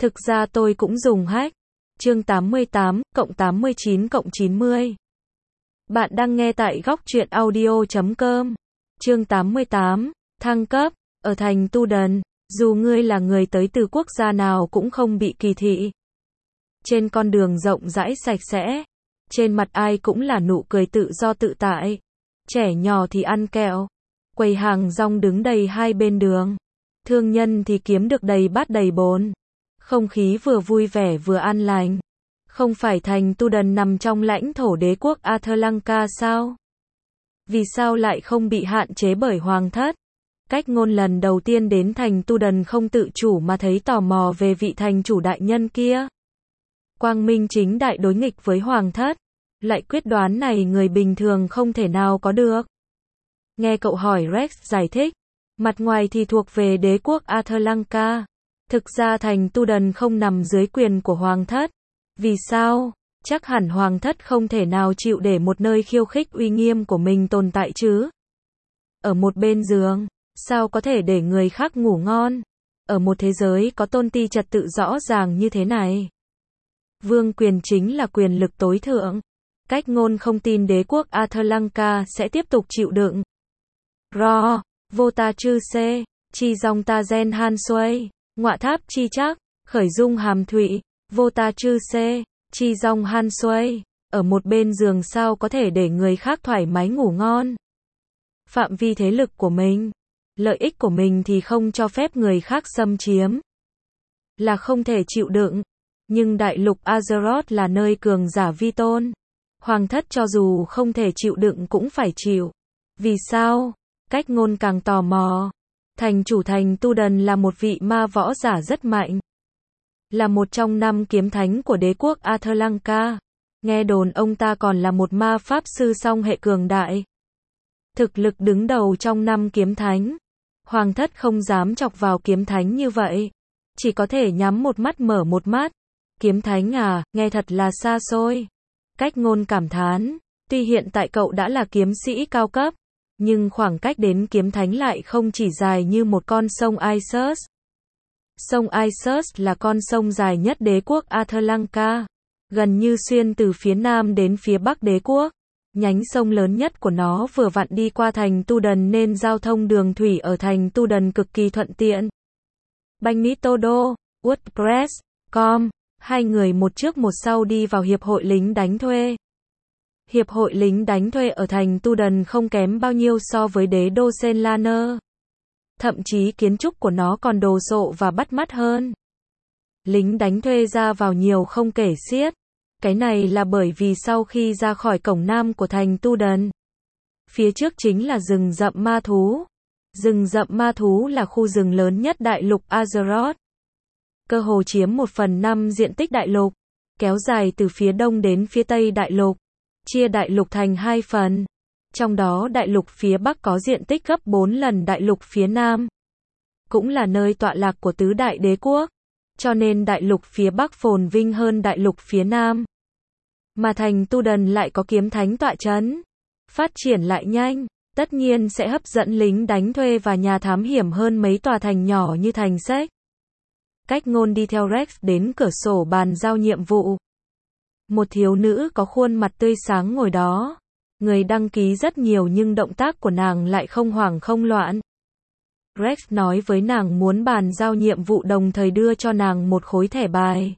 Thực ra tôi cũng dùng hack. Chương 88, cộng 89 cộng 90. Bạn đang nghe tại góc truyện audio.com. Chương 88, thăng cấp. Ở thành Tu Đần, dù ngươi là người tới từ quốc gia nào cũng không bị kỳ thị. Trên con đường rộng rãi sạch sẽ, trên mặt ai cũng là nụ cười tự do tự tại. Trẻ nhỏ thì ăn kẹo, quầy hàng rong đứng đầy hai bên đường. Thương nhân thì kiếm được đầy bát đầy bồn. Không khí vừa vui vẻ vừa an lành. Không phải thành Tu Đần nằm trong lãnh thổ đế quốc Atlanka sao? Vì sao lại không bị hạn chế bởi hoàng thất? Cách ngôn lần đầu tiên đến thành Tu Đần không tự chủ mà thấy tò mò về vị thành chủ đại nhân kia. Quang minh chính đại đối nghịch với hoàng thất. Lại quyết đoán này người bình thường không thể nào có được. Nghe cậu hỏi Rex giải thích. Mặt ngoài thì thuộc về đế quốc Atlanka. Thực ra thành Tu Đần không nằm dưới quyền của hoàng thất. Vì sao? Chắc hẳn hoàng thất không thể nào chịu để một nơi khiêu khích uy nghiêm của mình tồn tại chứ. Ở một bên giường, sao có thể để người khác ngủ ngon? Ở một thế giới có tôn ti trật tự rõ ràng như thế này. Vương quyền chính là quyền lực tối thượng. Cách ngôn không tin đế quốc Atlanka sẽ tiếp tục chịu đựng. Ro, vô ta chư xê, chi dòng ta gen han xuây, ngọa tháp chi chắc, khởi dung hàm thụy, vô ta chư xê, chi dòng han xuây, ở một bên giường sao có thể để người khác thoải mái ngủ ngon. Phạm vi thế lực của mình, lợi ích của mình thì không cho phép người khác xâm chiếm. Là không thể chịu đựng. Nhưng đại lục Azeroth là nơi cường giả vi tôn. Hoàng thất cho dù không thể chịu đựng cũng phải chịu. Vì sao? Cách ngôn càng tò mò. Thành chủ thành Tu Đần là một vị ma võ giả rất mạnh. Là một trong 5 kiếm thánh của đế quốc Atlanka. Nghe đồn ông ta còn là một ma pháp sư song hệ cường đại. Thực lực đứng đầu trong 5 kiếm thánh. Hoàng thất không dám chọc vào kiếm thánh như vậy. Chỉ có thể nhắm một mắt mở một mắt. Kiếm thánh à, nghe thật là xa xôi. Cách ngôn cảm thán. Tuy hiện tại cậu đã là kiếm sĩ cao cấp. Nhưng khoảng cách đến kiếm thánh lại không chỉ dài như một con sông Isus. Sông Isus là con sông dài nhất đế quốc Atlanka. Gần như xuyên từ phía nam đến phía bắc đế quốc. Nhánh sông lớn nhất của nó vừa vặn đi qua thành Tu Đần nên giao thông đường thủy ở thành Tu Đần cực kỳ thuận tiện. Bagnitodo, WordPress.com, hai người một trước một sau đi vào hiệp hội lính đánh thuê. Hiệp hội lính đánh thuê ở thành Tu Đần không kém bao nhiêu so với đế đô Senlaner. Thậm chí kiến trúc của nó còn đồ sộ và bắt mắt hơn. Lính đánh thuê ra vào nhiều không kể xiết. Cái này là bởi vì sau khi ra khỏi cổng nam của thành Tu Đần, phía trước chính là rừng rậm ma thú. Rừng rậm ma thú là khu rừng lớn nhất đại lục Azeroth. Cơ hồ chiếm 1/5 diện tích đại lục, kéo dài từ phía đông đến phía tây đại lục, chia đại lục thành 2 phần. Trong đó đại lục phía bắc có diện tích gấp 4 lần đại lục phía nam. Cũng là nơi tọa lạc của tứ đại đế quốc. Cho nên đại lục phía bắc phồn vinh hơn đại lục phía nam. Mà thành Tu Đần lại có kiếm thánh tọa trấn. Phát triển lại nhanh, tất nhiên sẽ hấp dẫn lính đánh thuê và nhà thám hiểm hơn mấy tòa thành nhỏ như thành Sách. Cách ngôn đi theo Rex đến cửa sổ bàn giao nhiệm vụ. Một thiếu nữ có khuôn mặt tươi sáng ngồi đó. Người đăng ký rất nhiều nhưng động tác của nàng lại không hoảng không loạn. Rex nói với nàng muốn bàn giao nhiệm vụ đồng thời đưa cho nàng một khối thẻ bài.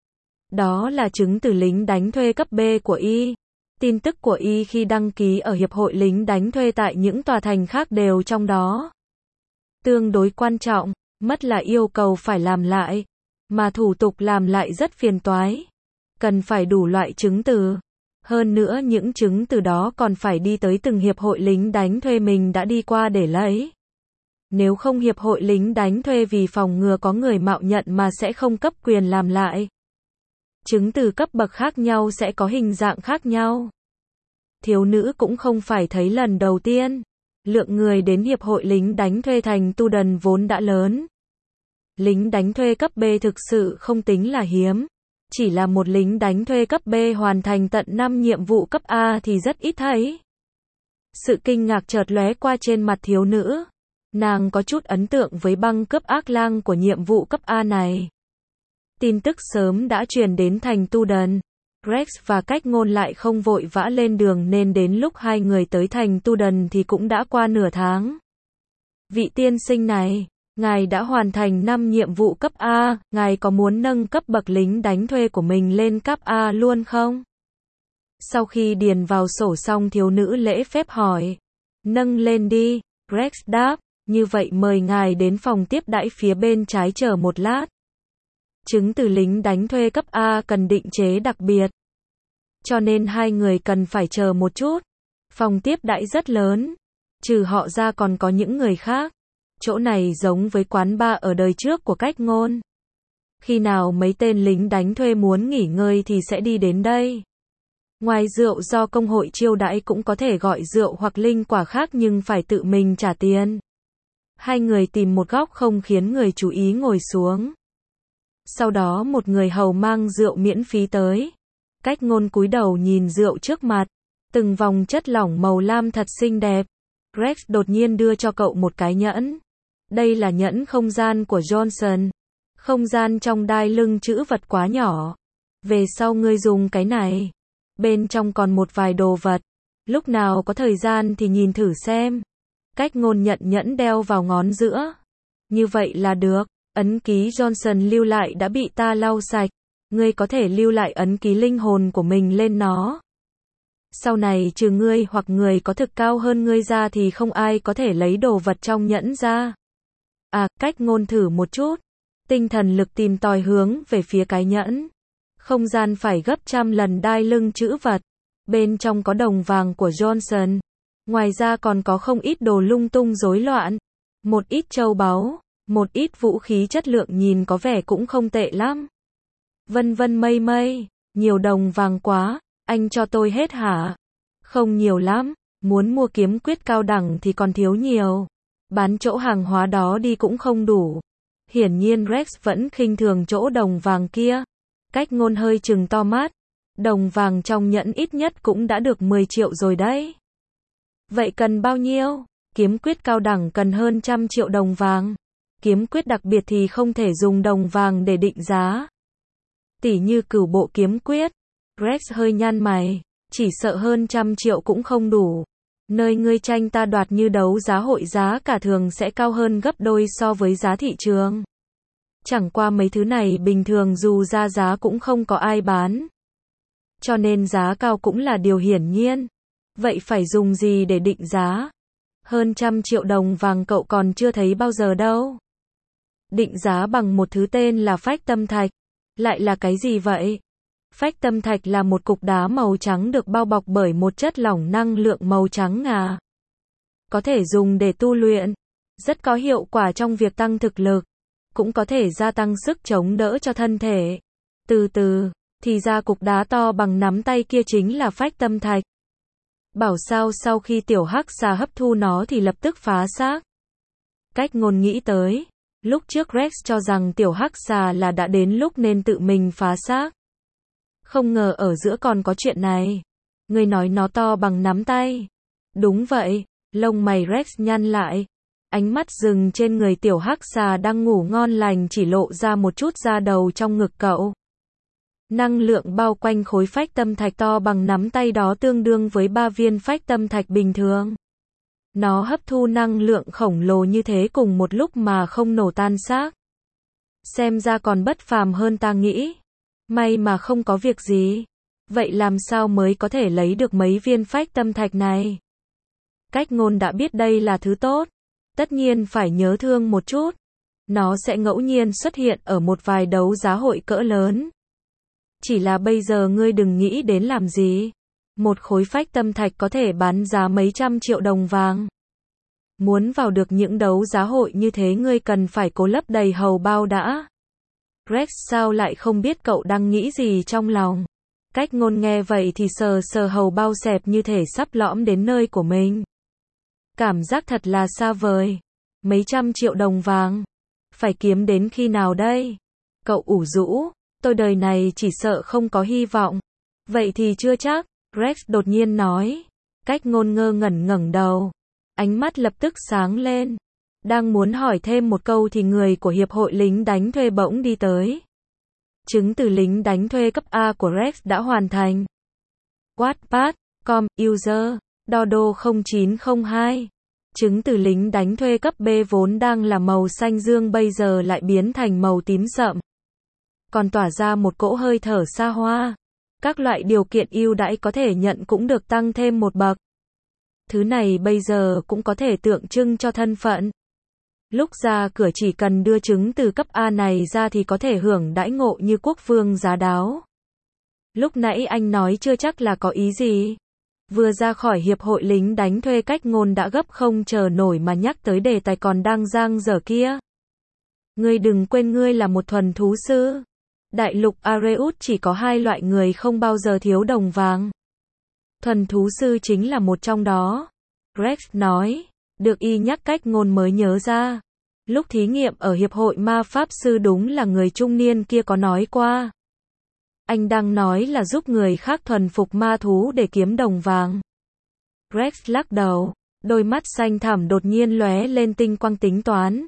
Đó là chứng từ lính đánh thuê cấp B của y. Tin tức của y khi đăng ký ở hiệp hội lính đánh thuê tại những tòa thành khác đều trong đó. Tương đối quan trọng, mất là yêu cầu phải làm lại. Mà thủ tục làm lại rất phiền toái. Cần phải đủ loại chứng từ. Hơn nữa những chứng từ đó còn phải đi tới từng hiệp hội lính đánh thuê mình đã đi qua để lấy. Nếu không hiệp hội lính đánh thuê vì phòng ngừa có người mạo nhận mà sẽ không cấp quyền làm lại. Chứng từ cấp bậc khác nhau sẽ có hình dạng khác nhau. Thiếu nữ cũng không phải thấy lần đầu tiên. Lượng người đến hiệp hội lính đánh thuê thành Tu Đần vốn đã lớn. Lính đánh thuê cấp B thực sự không tính là hiếm. Chỉ là một lính đánh thuê cấp B hoàn thành tận 5 nhiệm vụ cấp A thì rất ít thấy. Sự kinh ngạc chợt lóe qua trên mặt thiếu nữ. Nàng có chút ấn tượng với băng cướp ác lang của nhiệm vụ cấp A này. Tin tức sớm đã truyền đến thành Tu Đần. Rex và Cách Ngôn lại không vội vã lên đường nên đến lúc hai người tới thành Tu Đần thì cũng đã qua nửa tháng. Vị tiên sinh này, ngài đã hoàn thành 5 nhiệm vụ cấp A, ngài có muốn nâng cấp bậc lính đánh thuê của mình lên cấp A luôn không? Sau khi điền vào sổ xong thiếu nữ lễ phép hỏi. Nâng lên đi, Rex đáp, như vậy mời ngài đến phòng tiếp đãi phía bên trái chờ một lát. Chứng từ lính đánh thuê cấp A cần định chế đặc biệt. Cho nên hai người cần phải chờ một chút. Phòng tiếp đãi rất lớn. Trừ họ ra còn có những người khác. Chỗ này giống với quán bar ở đời trước của Cách Ngôn. Khi nào mấy tên lính đánh thuê muốn nghỉ ngơi thì sẽ đi đến đây. Ngoài rượu do công hội chiêu đãi cũng có thể gọi rượu hoặc linh quả khác nhưng phải tự mình trả tiền. Hai người tìm một góc không khiến người chú ý ngồi xuống. Sau đó một người hầu mang rượu miễn phí tới. Cách Ngôn cúi đầu nhìn rượu trước mặt. Từng vòng chất lỏng màu lam thật xinh đẹp. Rex đột nhiên đưa cho cậu một cái nhẫn. Đây là nhẫn không gian của Johnson. Không gian trong đai lưng trữ vật quá nhỏ. Về sau ngươi dùng cái này. Bên trong còn một vài đồ vật. Lúc nào có thời gian thì nhìn thử xem. Cách Ngôn nhận nhẫn đeo vào ngón giữa. Như vậy là được. Ấn ký Johnson lưu lại đã bị ta lau sạch. Ngươi có thể lưu lại ấn ký linh hồn của mình lên nó. Sau này trừ ngươi hoặc người có thực cao hơn ngươi ra thì không ai có thể lấy đồ vật trong nhẫn ra. À, Cách Ngôn thử một chút. Tinh thần lực tìm tòi hướng về phía cái nhẫn. Không gian phải gấp trăm lần đai lưng trữ vật. Bên trong có đồng vàng của Johnson. Ngoài ra còn có không ít đồ lung tung rối loạn. Một ít châu báu. Một ít vũ khí chất lượng nhìn có vẻ cũng không tệ lắm. Vân vân mây mây. Nhiều đồng vàng quá. Anh cho tôi hết hả? Không nhiều lắm. Muốn mua kiếm quyết cao đẳng thì còn thiếu nhiều. Bán chỗ hàng hóa đó đi cũng không đủ. Hiển nhiên Rex vẫn khinh thường chỗ đồng vàng kia. Cách Ngôn hơi trừng to mắt. Đồng vàng trong nhẫn ít nhất cũng đã được 10 triệu rồi đấy. Vậy cần bao nhiêu? Kiếm quyết cao đẳng cần hơn 100 triệu đồng vàng. Kiếm quyết đặc biệt thì không thể dùng đồng vàng để định giá. Tỉ như Cửu Bộ kiếm quyết. Rex hơi nhăn mày. Chỉ sợ hơn 100 triệu cũng không đủ. Nơi ngươi tranh ta đoạt như đấu giá hội giá cả thường sẽ cao hơn gấp đôi so với giá thị trường. Chẳng qua mấy thứ này bình thường dù ra giá cũng không có ai bán. Cho nên giá cao cũng là điều hiển nhiên. Vậy phải dùng gì để định giá? Hơn 100 triệu đồng vàng cậu còn chưa thấy bao giờ đâu. Định giá bằng một thứ tên là phách tâm thạch. Lại là cái gì vậy? Phách tâm thạch là một cục đá màu trắng được bao bọc bởi một chất lỏng năng lượng màu trắng ngà. Có thể dùng để tu luyện. Rất có hiệu quả trong việc tăng thực lực. Cũng có thể gia tăng sức chống đỡ cho thân thể. Từ từ, thì ra cục đá to bằng nắm tay kia chính là phách tâm thạch. Bảo sao sau khi tiểu hắc xà hấp thu nó thì lập tức phá xác. Cách Ngôn nghĩ tới. Lúc trước Rex cho rằng tiểu hắc xà là đã đến lúc nên tự mình phá xác. Không ngờ ở giữa còn có chuyện này. Ngươi nói nó to bằng nắm tay. Đúng vậy, lông mày Rex nhăn lại. Ánh mắt dừng trên người tiểu hắc xà đang ngủ ngon lành chỉ lộ ra một chút da đầu trong ngực cậu. Năng lượng bao quanh khối phách tâm thạch to bằng nắm tay đó tương đương với 3 viên phách tâm thạch bình thường. Nó hấp thu năng lượng khổng lồ như thế cùng một lúc mà không nổ tan xác. Xem ra còn bất phàm hơn ta nghĩ. May mà không có việc gì. Vậy làm sao mới có thể lấy được mấy viên phách tâm thạch này? Cách Ngôn đã biết đây là thứ tốt. Tất nhiên phải nhớ thương một chút. Nó sẽ ngẫu nhiên xuất hiện ở một vài đấu giá hội cỡ lớn. Chỉ là bây giờ ngươi đừng nghĩ đến làm gì. Một khối phách tâm thạch có thể bán giá mấy trăm triệu đồng vàng. Muốn vào được những đấu giá hội như thế ngươi cần phải cố lấp đầy hầu bao đã. Rex sao lại không biết cậu đang nghĩ gì trong lòng. Cách Ngôn nghe vậy thì sờ sờ hầu bao xẹp như thể sắp lõm đến nơi của mình. Cảm giác thật là xa vời. Mấy trăm triệu đồng vàng. Phải kiếm đến khi nào đây? Cậu ủ rũ. Tôi đời này chỉ sợ không có hy vọng. Vậy thì chưa chắc. Rex đột nhiên nói. Cách Ngôn ngơ ngẩn ngẩng đầu. Ánh mắt lập tức sáng lên. Đang muốn hỏi thêm một câu thì người của hiệp hội lính đánh thuê bỗng đi tới. Chứng từ lính đánh thuê cấp A của Rex đã hoàn thành. Wattpad.com, user, Dodo 0902. Chứng từ lính đánh thuê cấp B vốn đang là màu xanh dương bây giờ lại biến thành màu tím sậm. Còn tỏa ra một cỗ hơi thở xa hoa. Các loại điều kiện ưu đãi có thể nhận cũng được tăng thêm một bậc. Thứ này bây giờ cũng có thể tượng trưng cho thân phận. Lúc ra cửa chỉ cần đưa chứng từ cấp A này ra thì có thể hưởng đãi ngộ như quốc vương giá đáo. Lúc nãy anh nói chưa chắc là có ý gì. Vừa ra khỏi hiệp hội lính đánh thuê Cách Ngôn đã gấp không chờ nổi mà nhắc tới đề tài còn đang dang dở kia. Ngươi đừng quên ngươi là một thuần thú sư. Đại lục Areus chỉ có 2 loại người không bao giờ thiếu đồng vàng. Thuần thú sư chính là một trong đó. Rex nói. Được y nhắc Cách Ngôn mới nhớ ra. Lúc thí nghiệm ở hiệp hội ma pháp sư đúng là người trung niên kia có nói qua. Anh đang nói là giúp người khác thuần phục ma thú để kiếm đồng vàng. Rex lắc đầu, đôi mắt xanh thẳm đột nhiên lóe lên tinh quang tính toán.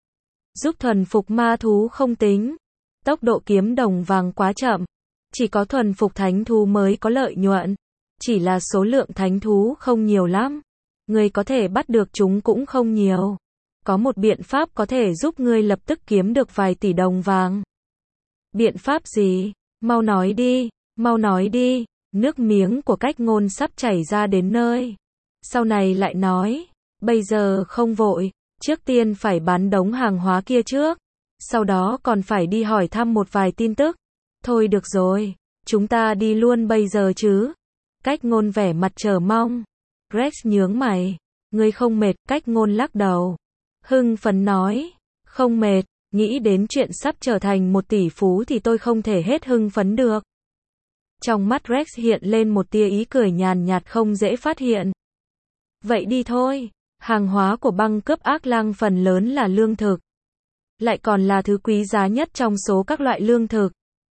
Giúp thuần phục ma thú không tính. Tốc độ kiếm đồng vàng quá chậm. Chỉ có thuần phục thánh thú mới có lợi nhuận. Chỉ là số lượng thánh thú không nhiều lắm. Người có thể bắt được chúng cũng không nhiều. Có một biện pháp có thể giúp ngươi lập tức kiếm được vài tỷ đồng vàng. Biện pháp gì? Mau nói đi, mau nói đi. Nước miếng của Cách Ngôn sắp chảy ra đến nơi. Sau này lại nói, bây giờ không vội, trước tiên phải bán đống hàng hóa kia trước. Sau đó còn phải đi hỏi thăm một vài tin tức. Thôi được rồi, chúng ta đi luôn bây giờ chứ. Cách Ngôn vẻ mặt chờ mong. Rex nhướng mày. Ngươi không mệt? Cách Ngôn lắc đầu. Hưng phấn nói. Không mệt, nghĩ đến chuyện sắp trở thành một tỷ phú thì tôi không thể hết hưng phấn được. Trong mắt Rex hiện lên một tia ý cười nhàn nhạt không dễ phát hiện. Vậy đi thôi. Hàng hóa của băng cướp ác lang phần lớn là lương thực. Lại còn là thứ quý giá nhất trong số các loại lương thực.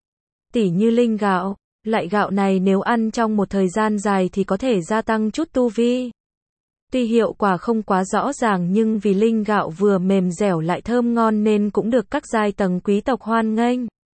Tỉ như linh gạo. Loại gạo này nếu ăn trong một thời gian dài thì có thể gia tăng chút tu vi. Tuy hiệu quả không quá rõ ràng nhưng vì linh gạo vừa mềm dẻo lại thơm ngon nên cũng được các giai tầng quý tộc hoan nghênh.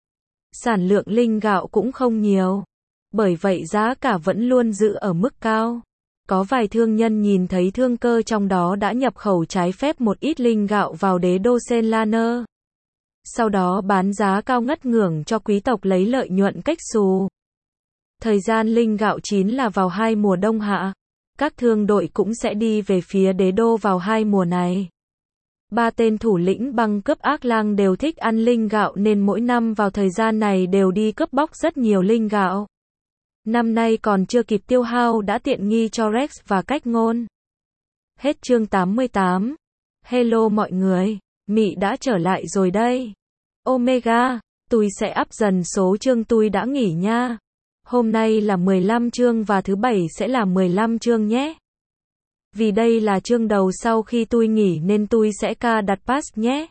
Sản lượng linh gạo cũng không nhiều. Bởi vậy giá cả vẫn luôn giữ ở mức cao. Có vài thương nhân nhìn thấy thương cơ trong đó đã nhập khẩu trái phép một ít linh gạo vào đế đô Senlaner. Sau đó bán giá cao ngất ngưởng cho quý tộc lấy lợi nhuận cách xù. Thời gian linh gạo chín là vào 2 mùa đông hạ. Các thương đội cũng sẽ đi về phía đế đô vào 2 mùa này. 3 tên thủ lĩnh băng cướp ác lang đều thích ăn linh gạo nên mỗi năm vào thời gian này đều đi cướp bóc rất nhiều linh gạo. Năm nay còn chưa kịp tiêu hao đã tiện nghi cho Rex và Cách Ngôn. Hết chương 88. Hello mọi người, Mị đã trở lại rồi đây. Omega, tôi sẽ up dần số chương tôi đã nghỉ nha. Hôm nay là 15 chương và thứ bảy sẽ là 15 chương nhé. Vì đây là chương đầu sau khi tôi nghỉ nên tôi sẽ đặt pass nhé.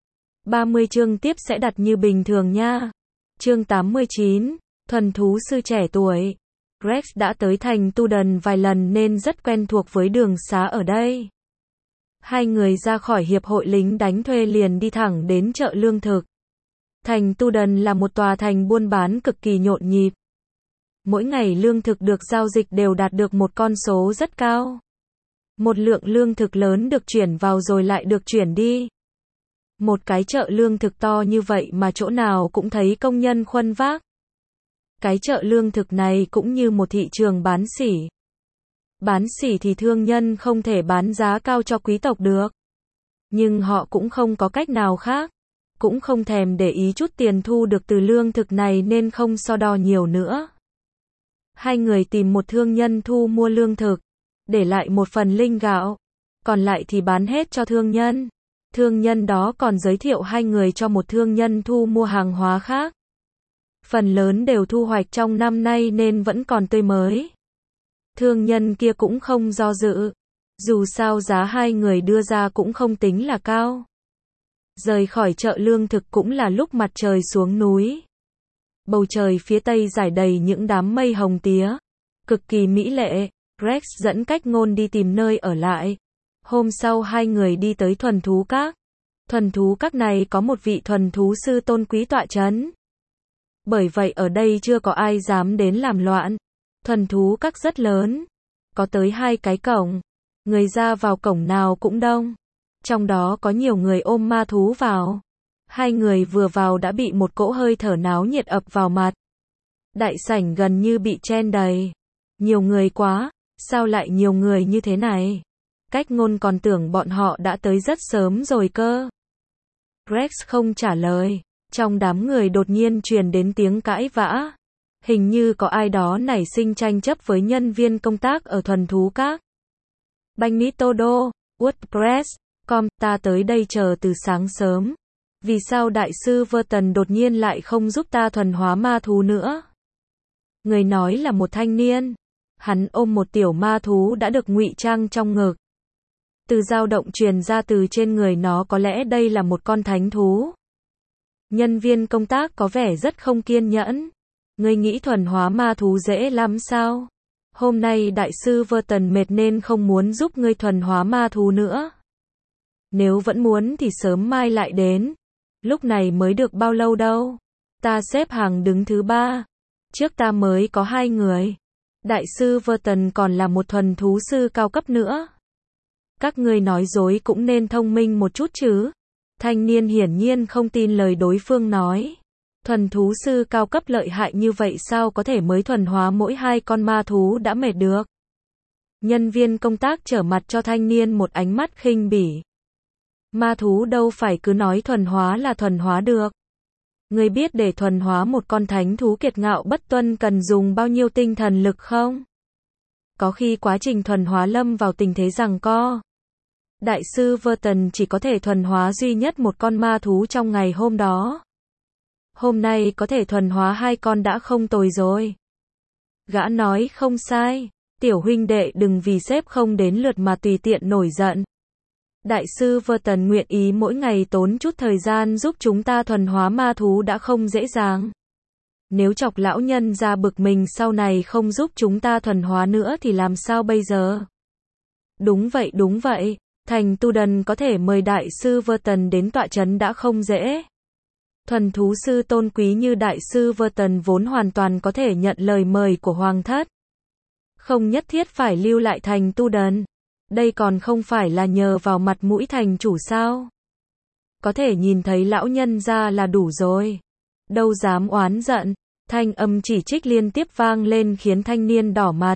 30 chương tiếp sẽ đặt như bình thường nha. Chương 89, thuần thú sư trẻ tuổi. Rex đã tới thành Tudun vài lần nên rất quen thuộc với đường xá ở đây. Hai người ra khỏi hiệp hội lính đánh thuê liền đi thẳng đến chợ lương thực. Thành Tudun là một tòa thành buôn bán cực kỳ nhộn nhịp. Mỗi ngày lương thực được giao dịch đều đạt được một con số rất cao. Một lượng lương thực lớn được chuyển vào rồi lại được chuyển đi. Một cái chợ lương thực to như vậy mà chỗ nào cũng thấy công nhân khuân vác. Cái chợ lương thực này cũng như một thị trường bán sỉ. Bán sỉ thì thương nhân không thể bán giá cao cho quý tộc được. Nhưng họ cũng không có cách nào khác. Cũng không thèm để ý chút tiền thu được từ lương thực này nên không so đo nhiều nữa. Hai người tìm một thương nhân thu mua lương thực, để lại một phần linh gạo, còn lại thì bán hết cho thương nhân. Thương nhân đó còn giới thiệu hai người cho một thương nhân thu mua hàng hóa khác. Phần lớn đều thu hoạch trong năm nay nên vẫn còn tươi mới. Thương nhân kia cũng không do dự. Dù sao giá hai người đưa ra cũng không tính là cao. Rời khỏi chợ lương thực cũng là lúc mặt trời xuống núi. Bầu trời phía tây rải đầy những đám mây hồng tía. Cực kỳ mỹ lệ. Rex dẫn Cách Ngôn đi tìm nơi ở lại. Hôm sau hai người đi tới thuần thú các. Thuần thú các này có một vị thuần thú sư tôn quý tọa trấn. Bởi vậy ở đây chưa có ai dám đến làm loạn. Thuần thú các rất lớn. Có tới 2 cái cổng. Người ra vào cổng nào cũng đông. Trong đó có nhiều người ôm ma thú vào. 2 người vừa vào đã bị một cỗ hơi thở náo nhiệt ập vào mặt. Đại sảnh gần như bị chen đầy. Nhiều người quá, sao lại nhiều người như thế này? Cách ngôn còn tưởng bọn họ đã tới rất sớm rồi cơ. Rex không trả lời. Trong đám người đột nhiên truyền đến tiếng cãi vã. Hình như có ai đó nảy sinh tranh chấp với nhân viên công tác ở thuần thú các. Bagnitodo, WordPress.com, ta tới đây chờ từ sáng sớm. Vì sao đại sư Verton đột nhiên lại không giúp ta thuần hóa ma thú nữa? Người nói là một thanh niên. Hắn ôm một tiểu ma thú đã được ngụy trang trong ngực. Từ dao động truyền ra từ trên người nó, có lẽ đây là một con thánh thú. Nhân viên công tác có vẻ rất không kiên nhẫn. Ngươi nghĩ thuần hóa ma thú dễ lắm sao? Hôm nay đại sư Verton mệt nên không muốn giúp ngươi thuần hóa ma thú nữa. Nếu vẫn muốn thì sớm mai lại đến. Lúc này mới được bao lâu đâu. Ta xếp hàng đứng thứ 3. Trước ta mới có 2 người. Đại sư Verton còn là một thuần thú sư cao cấp nữa. Các ngươi nói dối cũng nên thông minh một chút chứ. Thanh niên hiển nhiên không tin lời đối phương nói. Thuần thú sư cao cấp lợi hại như vậy sao có thể mới thuần hóa mỗi 2 con ma thú đã mệt được. Nhân viên công tác trở mặt cho thanh niên một ánh mắt khinh bỉ. Ma thú đâu phải cứ nói thuần hóa là thuần hóa được. Ngươi biết để thuần hóa một con thánh thú kiệt ngạo bất tuân cần dùng bao nhiêu tinh thần lực không? Có khi quá trình thuần hóa lâm vào tình thế giằng co. Đại sư Verton chỉ có thể thuần hóa duy nhất một con ma thú trong ngày hôm đó. Hôm nay có thể thuần hóa 2 con đã không tồi rồi. Gã nói không sai. Tiểu huynh đệ đừng vì sếp không đến lượt mà tùy tiện nổi giận. Đại sư Verton nguyện ý mỗi ngày tốn chút thời gian giúp chúng ta thuần hóa ma thú đã không dễ dàng. Nếu chọc lão nhân ra bực mình sau này không giúp chúng ta thuần hóa nữa thì làm sao bây giờ? Đúng vậy. Thành tu đần có thể mời đại sư Verton đến tọa trấn đã không dễ. Thuần thú sư tôn quý như đại sư Verton vốn hoàn toàn có thể nhận lời mời của hoàng thất. Không nhất thiết phải lưu lại thành tu đần. Đây còn không phải là nhờ vào mặt mũi thành chủ sao? Có thể nhìn thấy lão nhân ra là đủ rồi. Đâu dám oán giận. Thanh âm chỉ trích liên tiếp vang lên khiến thanh niên đỏ mặt.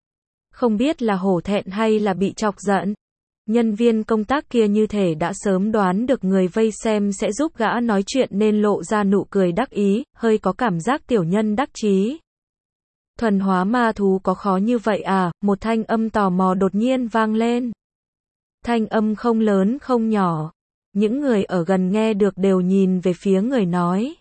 Không biết là hổ thẹn hay là bị chọc giận. Nhân viên công tác kia như thể đã sớm đoán được người vây xem sẽ giúp gã nói chuyện nên lộ ra nụ cười đắc ý, hơi có cảm giác tiểu nhân đắc chí. Thuần hóa ma thú có khó như vậy à? Một thanh âm tò mò đột nhiên vang lên. Thanh âm không lớn không nhỏ. Những người ở gần nghe được đều nhìn về phía người nói.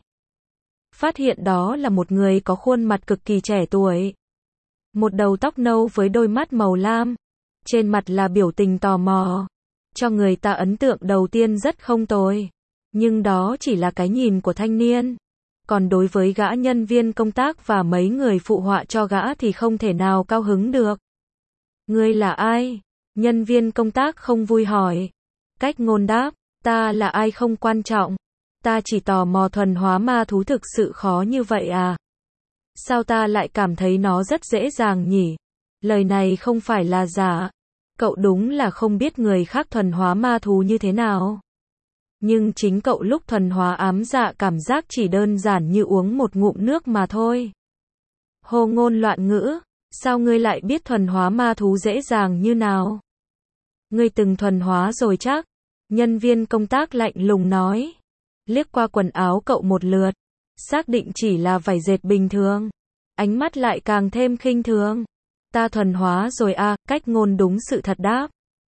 Phát hiện đó là một người có khuôn mặt cực kỳ trẻ tuổi. Một đầu tóc nâu với đôi mắt màu lam. Trên mặt là biểu tình tò mò. Cho người ta ấn tượng đầu tiên rất không tồi. Nhưng đó chỉ là cái nhìn của thanh niên. Còn đối với gã nhân viên công tác và mấy người phụ họa cho gã thì không thể nào cao hứng được. Ngươi là ai? Nhân viên công tác không vui hỏi. Cách ngôn đáp, ta là ai không quan trọng. Ta chỉ tò mò thuần hóa ma thú thực sự khó như vậy à? Sao ta lại cảm thấy nó rất dễ dàng nhỉ? Lời này không phải là giả. Cậu đúng là không biết người khác thuần hóa ma thú như thế nào. Nhưng chính cậu lúc thuần hóa ám dạ cảm giác chỉ đơn giản như uống một ngụm nước mà thôi. Hồ ngôn loạn ngữ, sao ngươi lại biết thuần hóa ma thú dễ dàng như nào? Ngươi từng thuần hóa rồi chắc? Nhân viên công tác lạnh lùng nói. Liếc qua quần áo cậu một lượt, xác định chỉ là vải dệt bình thường. Ánh mắt lại càng thêm khinh thường. Ta thuần hóa rồi à? Cách ngôn đúng sự thật đáp.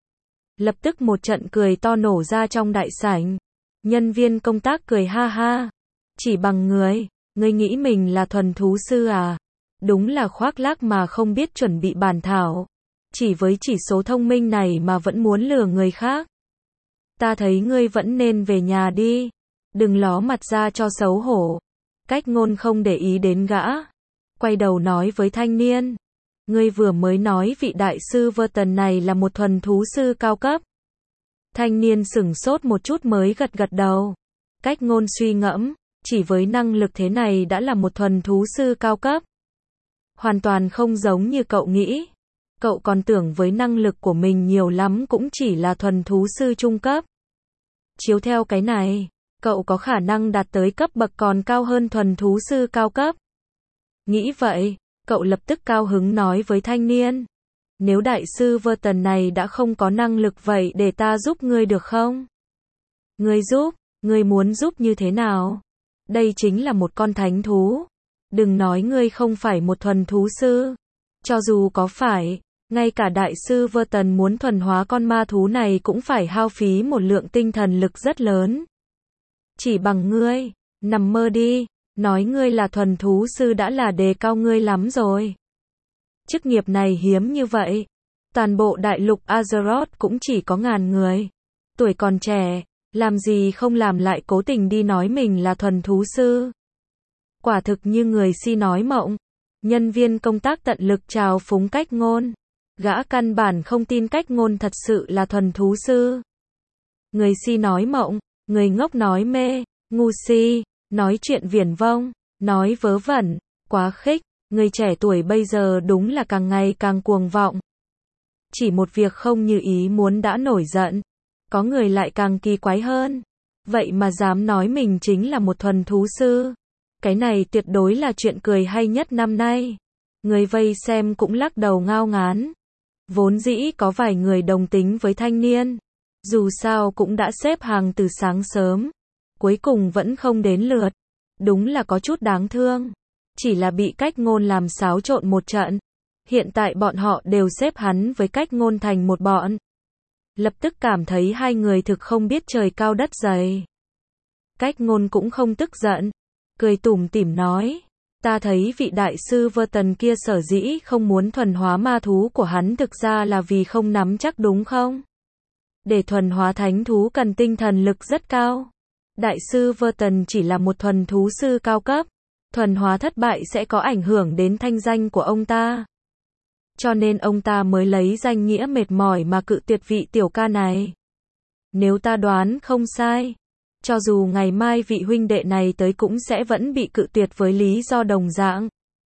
Lập tức một trận cười to nổ ra trong đại sảnh. Nhân viên công tác cười ha ha. Chỉ bằng ngươi nghĩ mình là thuần thú sư à? Đúng là khoác lác mà không biết chuẩn bị bản thảo. Chỉ với chỉ số thông minh này mà vẫn muốn lừa người khác. Ta thấy ngươi vẫn nên về nhà đi. Đừng ló mặt ra cho xấu hổ. Cách ngôn không để ý đến gã. Quay đầu nói với thanh niên. Ngươi vừa mới nói vị đại sư Verton này là một thuần thú sư cao cấp. Thanh niên sửng sốt một chút mới gật gật đầu. Cách ngôn suy ngẫm, Chỉ với năng lực thế này đã là một thuần thú sư cao cấp. Hoàn toàn không giống như cậu nghĩ. Cậu còn tưởng với năng lực của mình nhiều lắm cũng chỉ là thuần thú sư trung cấp. Chiếu theo cái này, cậu có khả năng đạt tới cấp bậc còn cao hơn thuần thú sư cao cấp. Nghĩ vậy, cậu lập tức cao hứng nói với thanh niên. Nếu đại sư Verton này đã không có năng lực vậy để ta giúp ngươi được không? Ngươi giúp, ngươi muốn giúp như thế nào? Đây chính là một con thánh thú. Đừng nói ngươi không phải một thuần thú sư. Cho dù có phải, ngay cả đại sư Verton muốn thuần hóa con ma thú này cũng phải hao phí một lượng tinh thần lực rất lớn. Chỉ bằng ngươi, nằm mơ đi, nói ngươi là thuần thú sư đã là đề cao ngươi lắm rồi. Chức nghiệp này hiếm như vậy. Toàn bộ đại lục Azeroth cũng chỉ có ngàn người. Tuổi còn trẻ, làm gì không làm lại cố tình đi nói mình là thuần thú sư. Quả thực như người si nói mộng. Nhân viên công tác tận lực trào phúng Cách Ngôn. Gã căn bản không tin Cách Ngôn thật sự là thuần thú sư. Người si nói mộng, người ngốc nói mê, ngu si, nói chuyện viển vông, nói vớ vẩn, quá khích. Người trẻ tuổi bây giờ đúng là càng ngày càng cuồng vọng. Chỉ một việc không như ý muốn đã nổi giận. Có người lại càng kỳ quái hơn. Vậy mà dám nói mình chính là một thuần thú sư. Cái này tuyệt đối là chuyện cười hay nhất năm nay. Người vây xem cũng lắc đầu ngao ngán. Vốn dĩ có vài người đồng tính với thanh niên. Dù sao cũng đã xếp hàng từ sáng sớm. Cuối cùng vẫn không đến lượt. Đúng là có chút đáng thương. Chỉ là bị Cách Ngôn làm xáo trộn một trận. Hiện tại bọn họ đều xếp hắn với Cách Ngôn thành một bọn. Lập tức cảm thấy hai người thực không biết trời cao đất dày. Cách Ngôn cũng không tức giận. Cười tủm tỉm nói. Ta thấy vị đại sư Verton kia sở dĩ không muốn thuần hóa ma thú của hắn thực ra là vì không nắm chắc đúng không? Để thuần hóa thánh thú cần tinh thần lực rất cao. Đại sư Verton chỉ là một thuần thú sư cao cấp. Thuần hóa thất bại sẽ có ảnh hưởng đến thanh danh của ông ta. Cho nên ông ta mới lấy danh nghĩa mệt mỏi mà cự tuyệt vị tiểu ca này. Nếu ta đoán không sai, cho dù ngày mai vị huynh đệ này tới cũng sẽ vẫn bị cự tuyệt với lý do đồng dạng.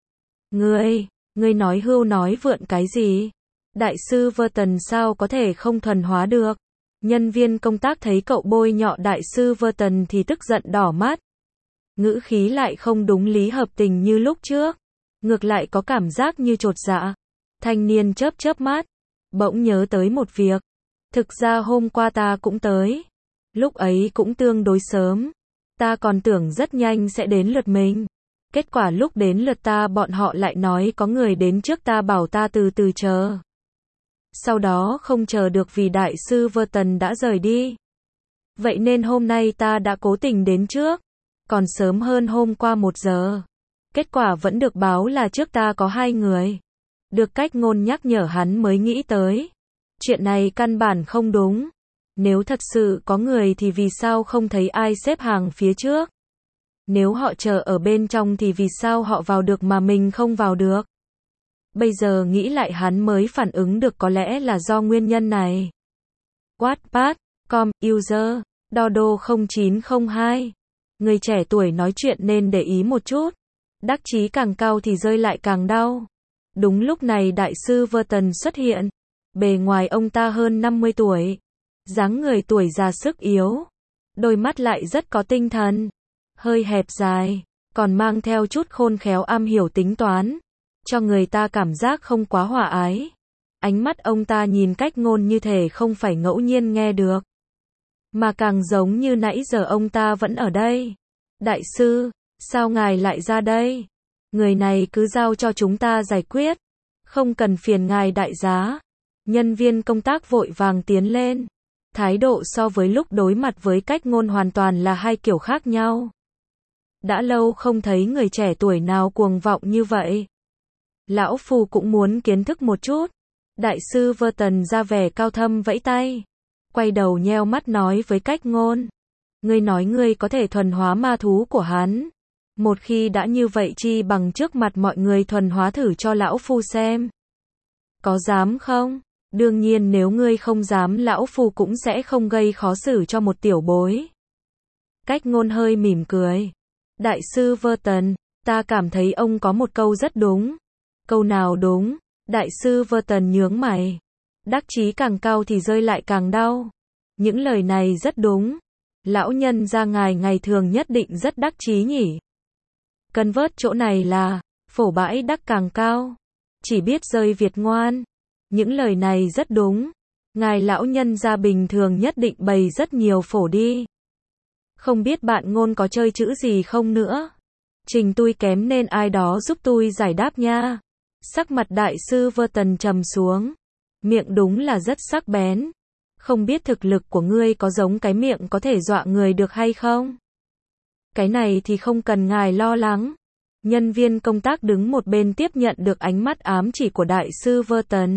Ngươi nói hưu nói vượn cái gì? Đại sư Verton sao có thể không thuần hóa được? Nhân viên công tác thấy cậu bôi nhọ đại sư Verton thì tức giận đỏ mắt. Ngữ khí lại không đúng lý hợp tình như lúc trước. Ngược lại có cảm giác như chột dạ. Thanh niên chớp chớp mắt. Bỗng nhớ tới một việc. Thực ra hôm qua ta cũng tới. Lúc ấy cũng tương đối sớm. Ta còn tưởng rất nhanh sẽ đến lượt mình. Kết quả lúc đến lượt ta bọn họ lại nói có người đến trước ta bảo ta từ từ chờ. Sau đó không chờ được vì đại sư Verton đã rời đi. Vậy nên hôm nay ta đã cố tình đến trước. Còn sớm hơn hôm qua 1 giờ. Kết quả vẫn được báo là trước ta có 2 người. Được Cách Ngôn nhắc nhở hắn mới nghĩ tới. Chuyện này căn bản không đúng. Nếu thật sự có người thì vì sao không thấy ai xếp hàng phía trước? Nếu họ chờ ở bên trong thì vì sao họ vào được mà mình không vào được? Bây giờ nghĩ lại hắn mới phản ứng được có lẽ là do nguyên nhân này. Wattpad.com, user, Dodo0902. Người trẻ tuổi nói chuyện nên để ý một chút. Đắc chí càng cao thì rơi lại càng đau. Đúng lúc này đại sư Verton xuất hiện. Bề ngoài ông ta hơn 50 tuổi. Dáng người tuổi già sức yếu. Đôi mắt lại rất có tinh thần. Hơi hẹp dài. Còn mang theo chút khôn khéo am hiểu tính toán. Cho người ta cảm giác không quá hòa ái. Ánh mắt ông ta nhìn Cách Ngôn như thể không phải ngẫu nhiên nghe được. Mà càng giống như nãy giờ ông ta vẫn ở đây. Đại sư, sao ngài lại ra đây? Người này cứ giao cho chúng ta giải quyết. Không cần phiền ngài đại giá. Nhân viên công tác vội vàng tiến lên. Thái độ so với lúc đối mặt với Cách Ngôn hoàn toàn là hai kiểu khác nhau. Đã lâu không thấy người trẻ tuổi nào cuồng vọng như vậy. Lão Phu cũng muốn kiến thức một chút. Đại sư Verton ra vẻ cao thâm vẫy tay. Quay đầu nheo mắt nói với Cách Ngôn. Ngươi nói ngươi có thể thuần hóa ma thú của hắn. Một khi đã như vậy chi bằng trước mặt mọi người thuần hóa thử cho lão Phu xem. Có dám không? Đương nhiên nếu ngươi không dám lão Phu cũng sẽ không gây khó xử cho một tiểu bối. Cách Ngôn hơi mỉm cười. Đại sư Verton, ta cảm thấy ông có một câu rất đúng. Câu nào đúng? Đại sư Verton nhướng mày. Đắc chí càng cao thì rơi lại càng đau. Những lời này rất đúng. Lão nhân gia ngài ngày thường nhất định rất đắc chí nhỉ. Cân vớt chỗ này là, phổ bãi đắc càng cao. Chỉ biết rơi Việt ngoan. Những lời này rất đúng. Ngài lão nhân gia bình thường nhất định bày rất nhiều phổ đi. Không biết bạn Ngôn có chơi chữ gì không nữa? Trình tui kém nên ai đó giúp tui giải đáp nha. Sắc mặt đại sư Verton trầm xuống. Miệng đúng là rất sắc bén. Không biết thực lực của ngươi có giống cái miệng có thể dọa người được hay không? Cái này thì không cần ngài lo lắng. Nhân viên công tác đứng một bên tiếp nhận được ánh mắt ám chỉ của đại sư Verton.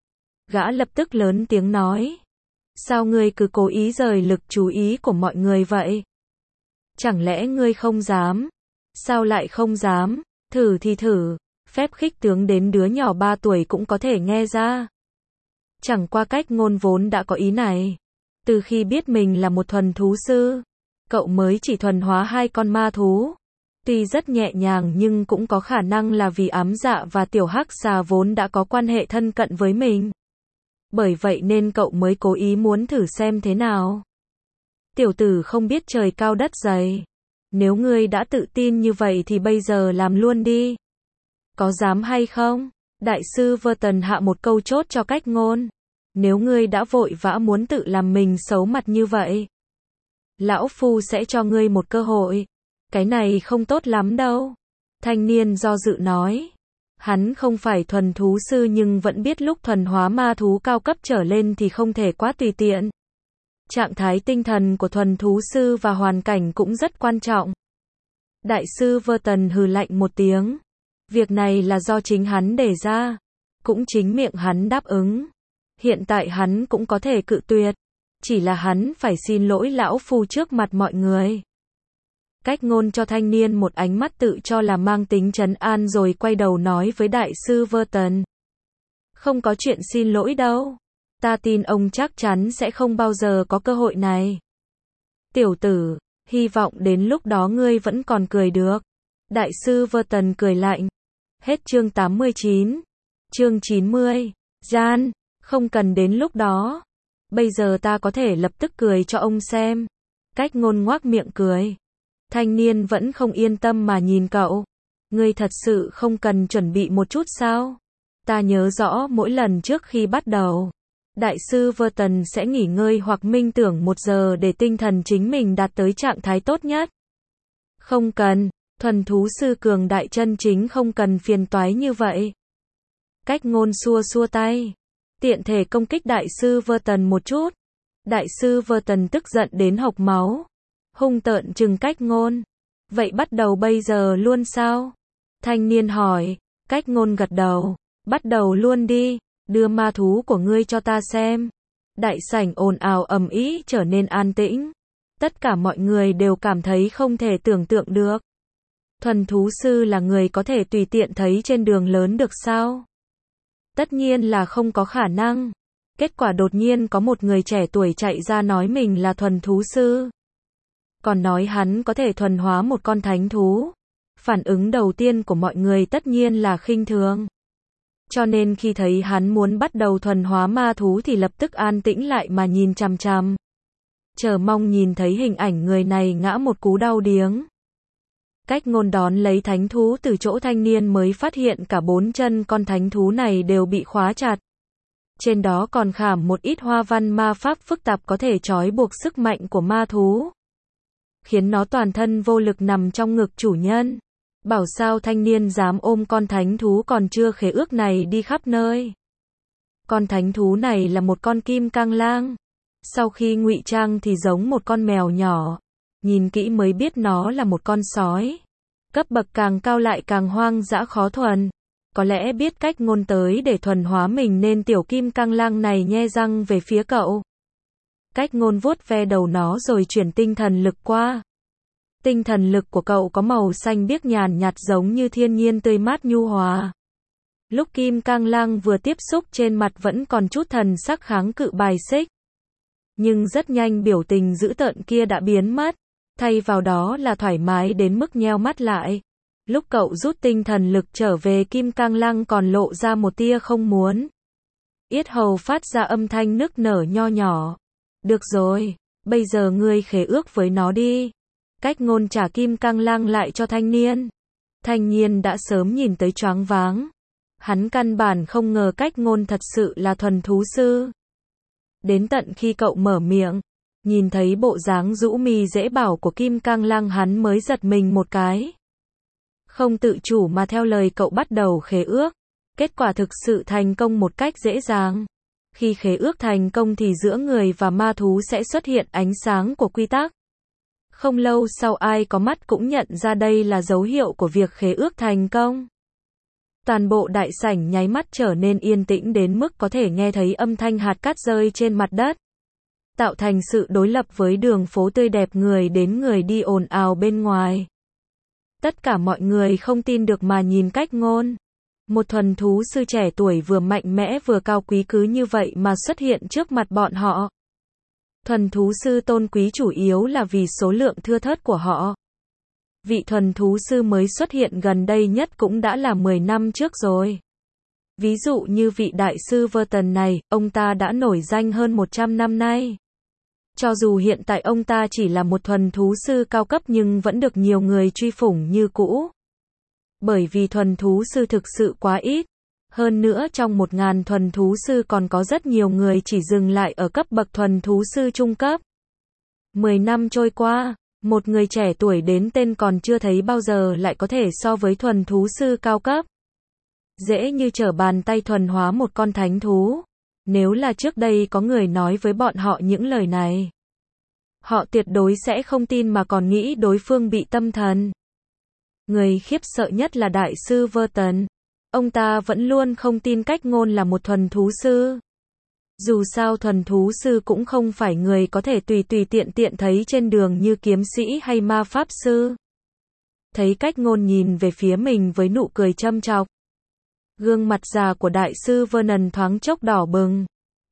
Gã lập tức lớn tiếng nói. Sao ngươi cứ cố ý rời lực chú ý của mọi người vậy? Chẳng lẽ ngươi không dám? Sao lại không dám? Thử thì thử. Phép khích tướng đến đứa nhỏ 3 tuổi cũng có thể nghe ra. Chẳng qua Cách Ngôn vốn đã có ý này. Từ khi biết mình là một thuần thú sư, cậu mới chỉ thuần hóa 2 con ma thú. Tuy rất nhẹ nhàng nhưng cũng có khả năng là vì ám dạ và tiểu hắc xà vốn đã có quan hệ thân cận với mình. Bởi vậy nên cậu mới cố ý muốn thử xem thế nào. Tiểu tử không biết trời cao đất dày. Nếu ngươi đã tự tin như vậy thì bây giờ làm luôn đi. Có dám hay không? Đại sư Verton hạ một câu chốt cho Cách Ngôn. Nếu ngươi đã vội vã muốn tự làm mình xấu mặt như vậy, lão phu sẽ cho ngươi một cơ hội. Cái này không tốt lắm đâu. Thanh niên do dự nói. Hắn không phải thuần thú sư nhưng vẫn biết lúc thuần hóa ma thú cao cấp trở lên thì không thể quá tùy tiện. Trạng thái tinh thần của thuần thú sư và hoàn cảnh cũng rất quan trọng. Đại sư Verton hừ lạnh một tiếng. Việc này là do chính hắn đề ra. Cũng chính miệng hắn đáp ứng. Hiện tại hắn cũng có thể cự tuyệt. Chỉ là hắn phải xin lỗi lão phu trước mặt mọi người. Cách Ngôn cho thanh niên một ánh mắt tự cho là mang tính trấn an rồi quay đầu nói với đại sư Verton. Không có chuyện xin lỗi đâu. Ta tin ông chắc chắn sẽ không bao giờ có cơ hội này. Tiểu tử, hy vọng đến lúc đó ngươi vẫn còn cười được. Đại sư Verton cười lạnh. Hết chương 89. Chương 90. Gian, không cần đến lúc đó. Bây giờ ta có thể lập tức cười cho ông xem. Cách Ngôn ngoác miệng cười. Thanh niên vẫn không yên tâm mà nhìn cậu. Ngươi thật sự không cần chuẩn bị một chút sao? Ta nhớ rõ mỗi lần trước khi bắt đầu, đại sư Verton sẽ nghỉ ngơi hoặc minh tưởng 1 giờ để tinh thần chính mình đạt tới trạng thái tốt nhất. Không cần, thuần thú sư cường đại chân chính không cần phiền toái như vậy. Cách Ngôn xua xua tay. Tiện thể công kích đại sư Verton một chút. Đại sư Verton tức giận đến hộc máu. Hung tợn trừng Cách Ngôn. Vậy bắt đầu bây giờ luôn sao? Thanh niên hỏi. Cách Ngôn gật đầu. Bắt đầu luôn đi. Đưa ma thú của ngươi cho ta xem. Đại sảnh ồn ào ầm ĩ trở nên an tĩnh. Tất cả mọi người đều cảm thấy không thể tưởng tượng được. Thuần thú sư là người có thể tùy tiện thấy trên đường lớn được sao? Tất nhiên là không có khả năng. Kết quả đột nhiên có một người trẻ tuổi chạy ra nói mình là thuần thú sư. Còn nói hắn có thể thuần hóa một con thánh thú. Phản ứng đầu tiên của mọi người tất nhiên là khinh thường. Cho nên khi thấy hắn muốn bắt đầu thuần hóa ma thú thì lập tức an tĩnh lại mà nhìn chằm chằm. Chờ mong nhìn thấy hình ảnh người này ngã một cú đau điếng. Cách Ngôn đón lấy thánh thú từ chỗ thanh niên mới phát hiện cả 4 chân con thánh thú này đều bị khóa chặt. Trên đó còn khảm một ít hoa văn ma pháp phức tạp có thể trói buộc sức mạnh của ma thú. Khiến nó toàn thân vô lực nằm trong ngực chủ nhân. Bảo sao thanh niên dám ôm con thánh thú còn chưa khế ước này đi khắp nơi. Con thánh thú này là một con kim cang lang. Sau khi ngụy trang thì giống một con mèo nhỏ. Nhìn kỹ mới biết nó là một con sói. Cấp bậc càng cao lại càng hoang dã khó thuần. Có lẽ biết Cách Ngôn tới để thuần hóa mình nên tiểu kim cang lang này nhe răng về phía cậu. Cách Ngôn vuốt ve đầu nó rồi chuyển tinh thần lực qua. Tinh thần lực của cậu có màu xanh biếc nhàn nhạt giống như thiên nhiên tươi mát nhu hòa. Lúc kim cang lang vừa tiếp xúc trên mặt vẫn còn chút thần sắc kháng cự bài xích. Nhưng rất nhanh biểu tình dữ tợn kia đã biến mất. Thay vào đó là thoải mái đến mức nheo mắt lại. Lúc cậu rút tinh thần lực trở về, Kim Cang Lăng còn lộ ra một tia không muốn. Yết hầu phát ra âm thanh nức nở nho nhỏ. Được rồi, bây giờ ngươi khế ước với nó đi. Cách Ngôn trả Kim Cang Lăng lại cho thanh niên. Thanh niên đã sớm nhìn tới choáng váng. Hắn căn bản không ngờ Cách Ngôn thật sự là thuần thú sư. Đến tận khi cậu mở miệng, nhìn thấy bộ dáng rũ mi dễ bảo của Kim Cang Lăng, hắn mới giật mình một cái. Không tự chủ mà theo lời cậu bắt đầu khế ước. Kết quả thực sự thành công một cách dễ dàng. Khi khế ước thành công thì giữa người và ma thú sẽ xuất hiện ánh sáng của quy tắc. Không lâu sau, ai có mắt cũng nhận ra đây là dấu hiệu của việc khế ước thành công. Toàn bộ đại sảnh nháy mắt trở nên yên tĩnh đến mức có thể nghe thấy âm thanh hạt cát rơi trên mặt đất, tạo thành sự đối lập với đường phố tươi đẹp người đến người đi ồn ào bên ngoài. Tất cả mọi người không tin được mà nhìn Cách Ngôn. Một thuần thú sư trẻ tuổi vừa mạnh mẽ vừa cao quý cứ như vậy mà xuất hiện trước mặt bọn họ. Thuần thú sư tôn quý chủ yếu là vì số lượng thưa thớt của họ. Vị thuần thú sư mới xuất hiện gần đây nhất cũng đã là 10 năm trước rồi. Ví dụ như vị đại sư Verton này, ông ta đã nổi danh hơn 100 năm nay. Cho dù hiện tại ông ta chỉ là một thuần thú sư cao cấp nhưng vẫn được nhiều người truy phủng như cũ. Bởi vì thuần thú sư thực sự quá ít. Hơn nữa trong 1000 thuần thú sư còn có rất nhiều người chỉ dừng lại ở cấp bậc thuần thú sư trung cấp. 10 năm trôi qua, một người trẻ tuổi đến tên còn chưa thấy bao giờ lại có thể so với thuần thú sư cao cấp. Dễ như trở bàn tay thuần hóa một con thánh thú. Nếu là trước đây có người nói với bọn họ những lời này, họ tuyệt đối sẽ không tin mà còn nghĩ đối phương bị tâm thần. Người khiếp sợ nhất là đại sư Verton. Ông ta vẫn luôn không tin Cách Ngôn là một thuần thú sư. Dù sao thuần thú sư cũng không phải người có thể tùy tiện thấy trên đường như kiếm sĩ hay ma pháp sư. Thấy Cách Ngôn nhìn về phía mình với nụ cười châm chọc, gương mặt già của đại sư Vernon thoáng chốc đỏ bừng.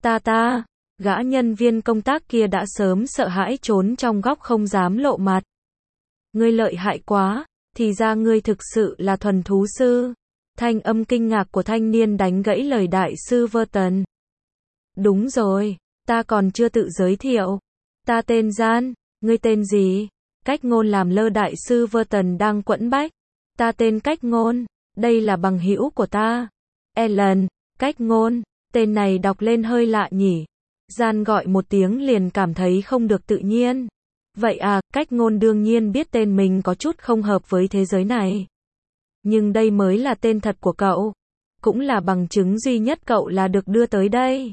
Gã nhân viên công tác kia đã sớm sợ hãi trốn trong góc không dám lộ mặt. Ngươi lợi hại quá, thì ra ngươi thực sự là thuần thú sư. Thanh âm kinh ngạc của thanh niên đánh gãy lời đại sư Verton. Đúng rồi, ta còn chưa tự giới thiệu. Ta tên Gian, ngươi tên gì? Cách Ngôn làm lơ đại sư Verton đang quẫn bách. Ta tên Cách Ngôn, đây là bằng hữu của ta. Ellen, Cách Ngôn, tên này đọc lên hơi lạ nhỉ. Gian gọi một tiếng liền cảm thấy không được tự nhiên. Vậy à, Cách Ngôn đương nhiên biết tên mình có chút không hợp với thế giới này. Nhưng đây mới là tên thật của cậu. Cũng là bằng chứng duy nhất cậu là được đưa tới đây.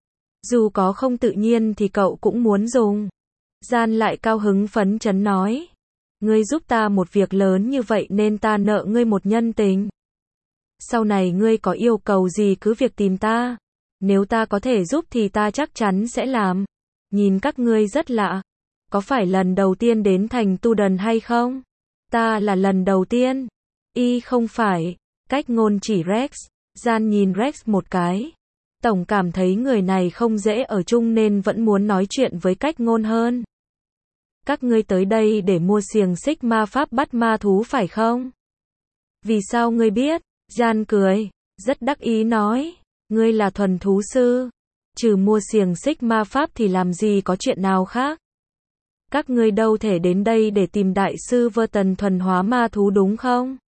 Dù có không tự nhiên thì cậu cũng muốn dùng. Gian lại cao hứng phấn chấn nói. Ngươi giúp ta một việc lớn như vậy nên ta nợ ngươi một nhân tình. Sau này ngươi có yêu cầu gì cứ việc tìm ta. Nếu ta có thể giúp thì ta chắc chắn sẽ làm. Nhìn các ngươi rất lạ. Có phải lần đầu tiên đến thành Tu Đần hay không? Ta là lần đầu tiên. Không phải. Cách Ngôn chỉ Rex. Gian nhìn Rex một cái. Tổng cảm thấy người này không dễ ở chung nên vẫn muốn nói chuyện với Cách Ngôn hơn. Các ngươi tới đây để mua xiềng xích ma pháp bắt ma thú phải không? Vì sao ngươi biết? Gian cười, rất đắc ý nói. Ngươi là thuần thú sư. Trừ mua xiềng xích ma pháp thì làm gì có chuyện nào khác? Các ngươi đâu thể đến đây để tìm đại sư Verton thuần hóa ma thú đúng không?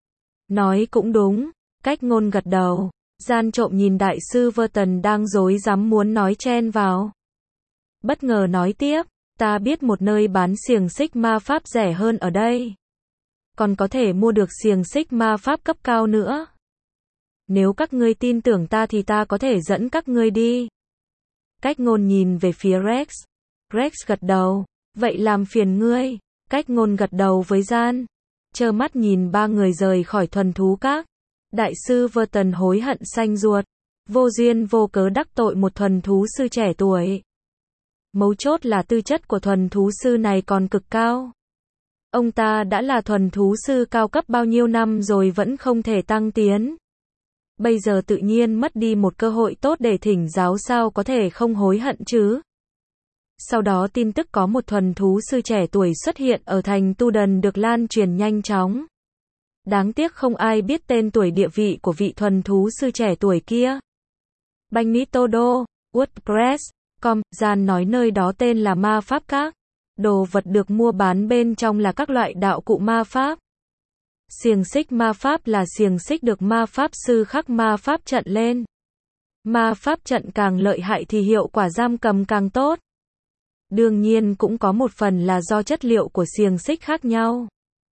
Nói cũng đúng. Cách Ngôn gật đầu. Gian trộm nhìn đại sư Verton đang rối rắm muốn nói chen vào. Bất ngờ nói tiếp. Ta biết một nơi bán xiềng xích ma pháp rẻ hơn ở đây. Còn có thể mua được xiềng xích ma pháp cấp cao nữa. Nếu các ngươi tin tưởng ta thì ta có thể dẫn các ngươi đi. Cách Ngôn nhìn về phía Rex. Rex gật đầu. Vậy làm phiền ngươi. Cách Ngôn gật đầu với Gian. Trơ mắt nhìn ba người rời khỏi thuần thú các. Đại sư Verton hối hận xanh ruột. Vô duyên vô cớ đắc tội một thuần thú sư trẻ tuổi. Mấu chốt là tư chất của thuần thú sư này còn cực cao. Ông ta đã là thuần thú sư cao cấp bao nhiêu năm rồi vẫn không thể tăng tiến. Bây giờ tự nhiên mất đi một cơ hội tốt để thỉnh giáo, sao có thể không hối hận chứ? Sau đó tin tức có một thuần thú sư trẻ tuổi xuất hiện ở thành Tu Đần được lan truyền nhanh chóng. Đáng tiếc không ai biết tên tuổi địa vị của vị thuần thú sư trẻ tuổi kia. Banh Mitodo, WordPress.com, Gian nói nơi đó tên là Ma Pháp Các. Đồ vật được mua bán bên trong là các loại đạo cụ ma pháp. Xiềng xích ma pháp là xiềng xích được ma pháp sư khắc ma pháp trận lên. Ma pháp trận càng lợi hại thì hiệu quả giam cầm càng tốt. Đương nhiên cũng có một phần là do chất liệu của xiềng xích khác nhau.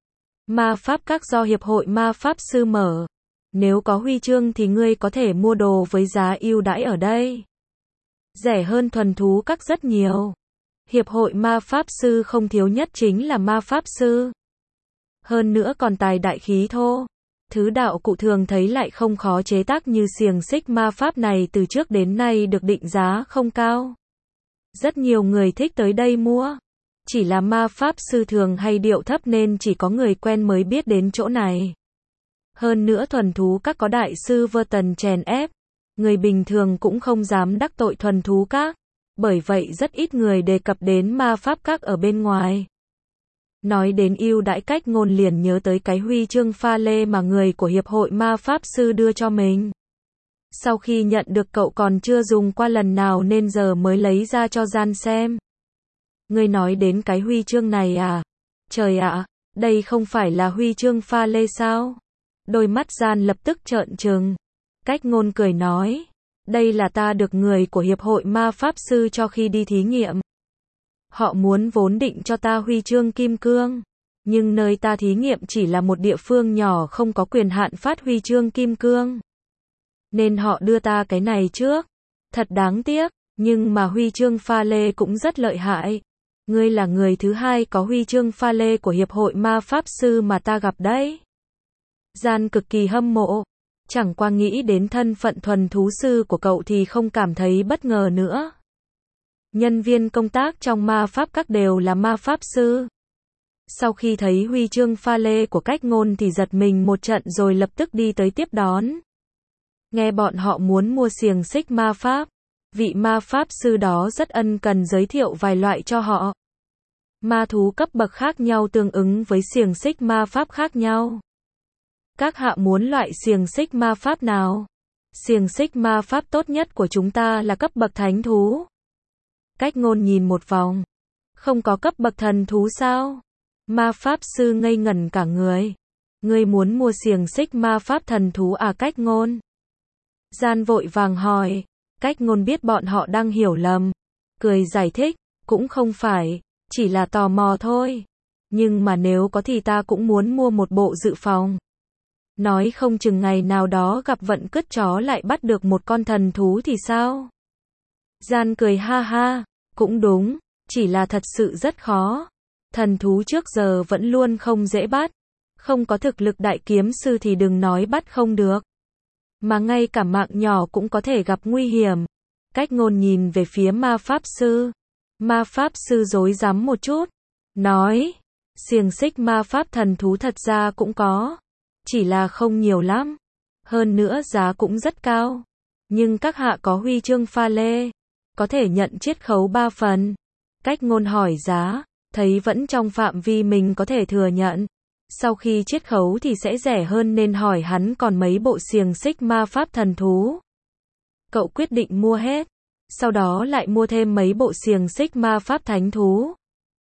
Ma pháp các do Hiệp hội Ma pháp sư mở. Nếu có huy chương thì ngươi có thể mua đồ với giá ưu đãi ở đây. Rẻ hơn thuần thú các rất nhiều. Hiệp hội Ma pháp sư không thiếu nhất chính là ma pháp sư. Hơn nữa còn tài đại khí thô. Thứ đạo cụ thường thấy lại không khó chế tác như xiềng xích ma pháp này từ trước đến nay được định giá không cao. Rất nhiều người thích tới đây mua. Chỉ là ma pháp sư thường hay điệu thấp nên chỉ có người quen mới biết đến chỗ này. Hơn nữa thuần thú các có đại sư Verton chèn ép. Người bình thường cũng không dám đắc tội thuần thú các. Bởi vậy rất ít người đề cập đến ma pháp các ở bên ngoài. Nói đến ưu đãi Cách Ngôn liền nhớ tới cái huy chương pha lê mà người của Hiệp hội Ma pháp sư đưa cho mình. Sau khi nhận được cậu còn chưa dùng qua lần nào nên giờ mới lấy ra cho Gian xem. Ngươi nói đến cái huy chương này à? Trời ạ, đây không phải là huy chương pha lê sao? Đôi mắt Gian lập tức trợn trừng. Cách Ngôn cười nói, đây là ta được người của Hiệp hội Ma pháp sư cho khi đi thí nghiệm. Họ muốn vốn định cho ta huy chương kim cương. Nhưng nơi ta thí nghiệm chỉ là một địa phương nhỏ không có quyền hạn phát huy chương kim cương. Nên họ đưa ta cái này trước. Thật đáng tiếc, nhưng mà huy chương pha lê cũng rất lợi hại. Ngươi là người thứ hai có huy chương pha lê của Hiệp hội Ma pháp sư mà ta gặp đấy. Gian cực kỳ hâm mộ. Chẳng qua nghĩ đến thân phận thuần thú sư của cậu thì không cảm thấy bất ngờ nữa. Nhân viên công tác trong ma pháp các đều là ma pháp sư. Sau khi thấy huy chương pha lê của Cách Ngôn thì giật mình một trận rồi lập tức đi tới tiếp đón. Nghe bọn họ muốn mua xiềng xích ma pháp. Vị ma pháp sư đó rất ân cần giới thiệu vài loại cho họ. Ma thú cấp bậc khác nhau tương ứng với xiềng xích ma pháp khác nhau. Các hạ muốn loại xiềng xích ma pháp nào? Xiềng xích ma pháp tốt nhất của chúng ta là cấp bậc thánh thú. Cách Ngôn nhìn một vòng. Không có cấp bậc thần thú sao? Ma pháp sư ngây ngẩn cả người. Ngươi muốn mua xiềng xích ma pháp thần thú à? Cách Ngôn. Gian vội vàng hỏi. Cách Ngôn biết bọn họ đang hiểu lầm. Cười giải thích. Cũng không phải. Chỉ là tò mò thôi. Nhưng mà nếu có thì ta cũng muốn mua một bộ dự phòng. Nói không chừng ngày nào đó gặp vận cứt chó lại bắt được một con thần thú thì sao? Gian cười ha ha. Cũng đúng. Chỉ là thật sự rất khó. Thần thú trước giờ vẫn luôn không dễ bắt. Không có thực lực đại kiếm sư thì đừng nói bắt không được. Mà ngay cả mạng nhỏ cũng có thể gặp nguy hiểm. Cách Ngôn nhìn về phía ma pháp sư. Ma pháp sư rối rắm một chút. Nói. Xiềng xích ma pháp thần thú thật ra cũng có. Chỉ là không nhiều lắm. Hơn nữa giá cũng rất cao. Nhưng các hạ có huy chương pha lê. Có thể nhận chiết khấu 3 phần. Cách Ngôn hỏi giá. Thấy vẫn trong phạm vi mình có thể thừa nhận. Sau khi chiết khấu thì sẽ rẻ hơn nên hỏi hắn còn mấy bộ xiềng xích ma pháp thần thú. Cậu quyết định mua hết. Sau đó lại mua thêm mấy bộ xiềng xích ma pháp thánh thú.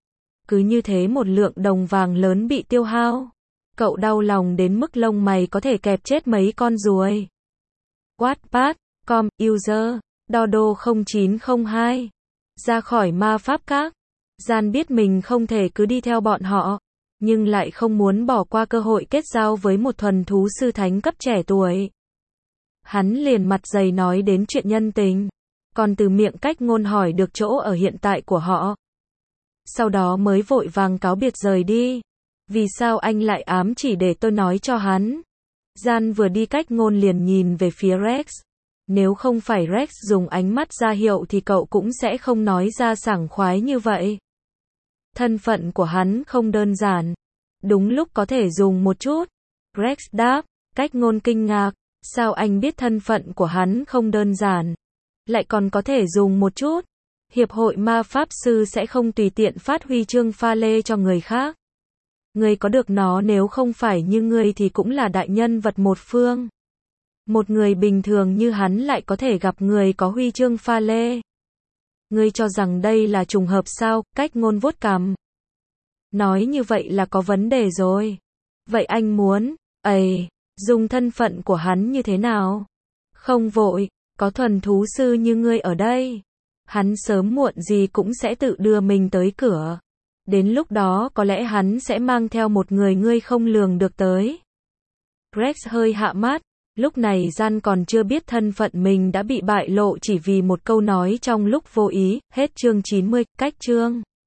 Cứ như thế một lượng đồng vàng lớn bị tiêu hao. Cậu đau lòng đến mức lông mày có thể kẹp chết mấy con ruồi. Wattpad.com, user, Dodo0902. Ra khỏi ma pháp các. Gian biết mình không thể cứ đi theo bọn họ. Nhưng lại không muốn bỏ qua cơ hội kết giao với một thuần thú sư thánh cấp trẻ tuổi. Hắn liền mặt dày nói đến chuyện nhân tình. Còn từ miệng Cách Ngôn hỏi được chỗ ở hiện tại của họ. Sau đó mới vội vàng cáo biệt rời đi. Vì sao anh lại ám chỉ để tôi nói cho hắn? Gian vừa đi Cách Ngôn liền nhìn về phía Rex. Nếu không phải Rex dùng ánh mắt ra hiệu thì cậu cũng sẽ không nói ra sảng khoái như vậy. Thân phận của hắn không đơn giản. Đúng lúc có thể dùng một chút. Rex đáp. Cách Ngôn kinh ngạc. Sao anh biết thân phận của hắn không đơn giản? Lại còn có thể dùng một chút? Hiệp hội ma pháp sư sẽ không tùy tiện phát huy chương pha lê cho người khác. Ngươi có được nó nếu không phải như ngươi thì cũng là đại nhân vật một phương. Một người bình thường như hắn lại có thể gặp người có huy chương pha lê. Ngươi cho rằng đây là trùng hợp sao? Cách ngôn vuốt cằm. Nói như vậy là có vấn đề rồi. Vậy anh muốn, dùng thân phận của hắn như thế nào? Không vội, có thuần thú sư như ngươi ở đây. Hắn sớm muộn gì cũng sẽ tự đưa mình tới cửa. Đến lúc đó có lẽ hắn sẽ mang theo một người ngươi không lường được tới. Rex hơi hạ mát, lúc này Gian còn chưa biết thân phận mình đã bị bại lộ chỉ vì một câu nói trong lúc vô ý. Hết chương 90, cách chương.